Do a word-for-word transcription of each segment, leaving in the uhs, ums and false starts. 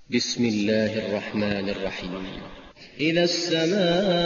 بسم الله الرحمن الرحيم. إذا السماء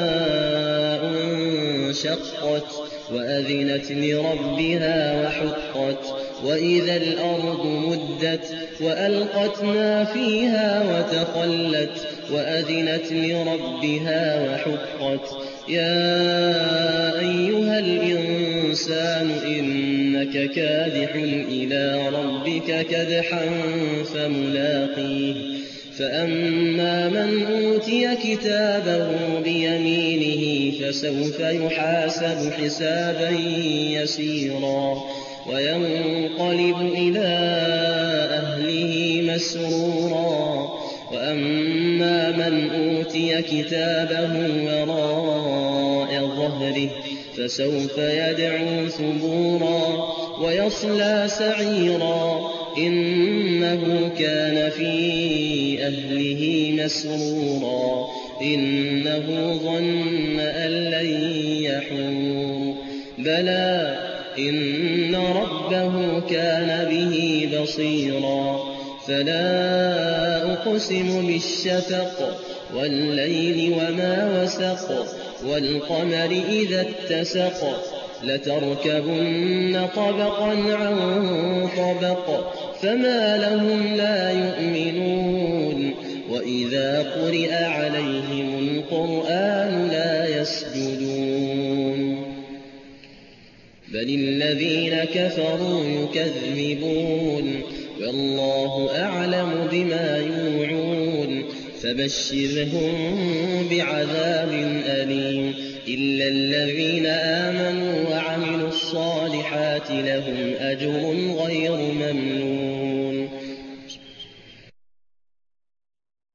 انشقت وأذنت لربها وحقت وإذا الأرض مدت وألقت ما فيها وتخلت وأذنت لربها وحقت يا أيها الإنسان إنك كادح إلى ربك كدحا فملاقيه فأما من أوتي كتابه بيمينه فسوف يحاسب حسابا يسيرا وينقلب إلى أهله مسرورا وأما من أوتي كتابه وراء ظهره فسوف يدعو ثبورا ويصلى سعيرا إنه كان في أهله مسرورا إنه ظن أن لن يحور بلى إن ربه كان به بصيرا فلا أقسم بالشفق والليل وما وسق والقمر إذا اتسق لتركبن طبقا عن طبق فما لهم لا يؤمنون وإذا قرئ عليهم القرآن لا يسجدون بل الذين كفروا يكذبون والله أعلم بما يوعون فبشرهم بعذاب أليم إلا الذين آمنوا وعملوا الصالحات لهم أجر غير ممنون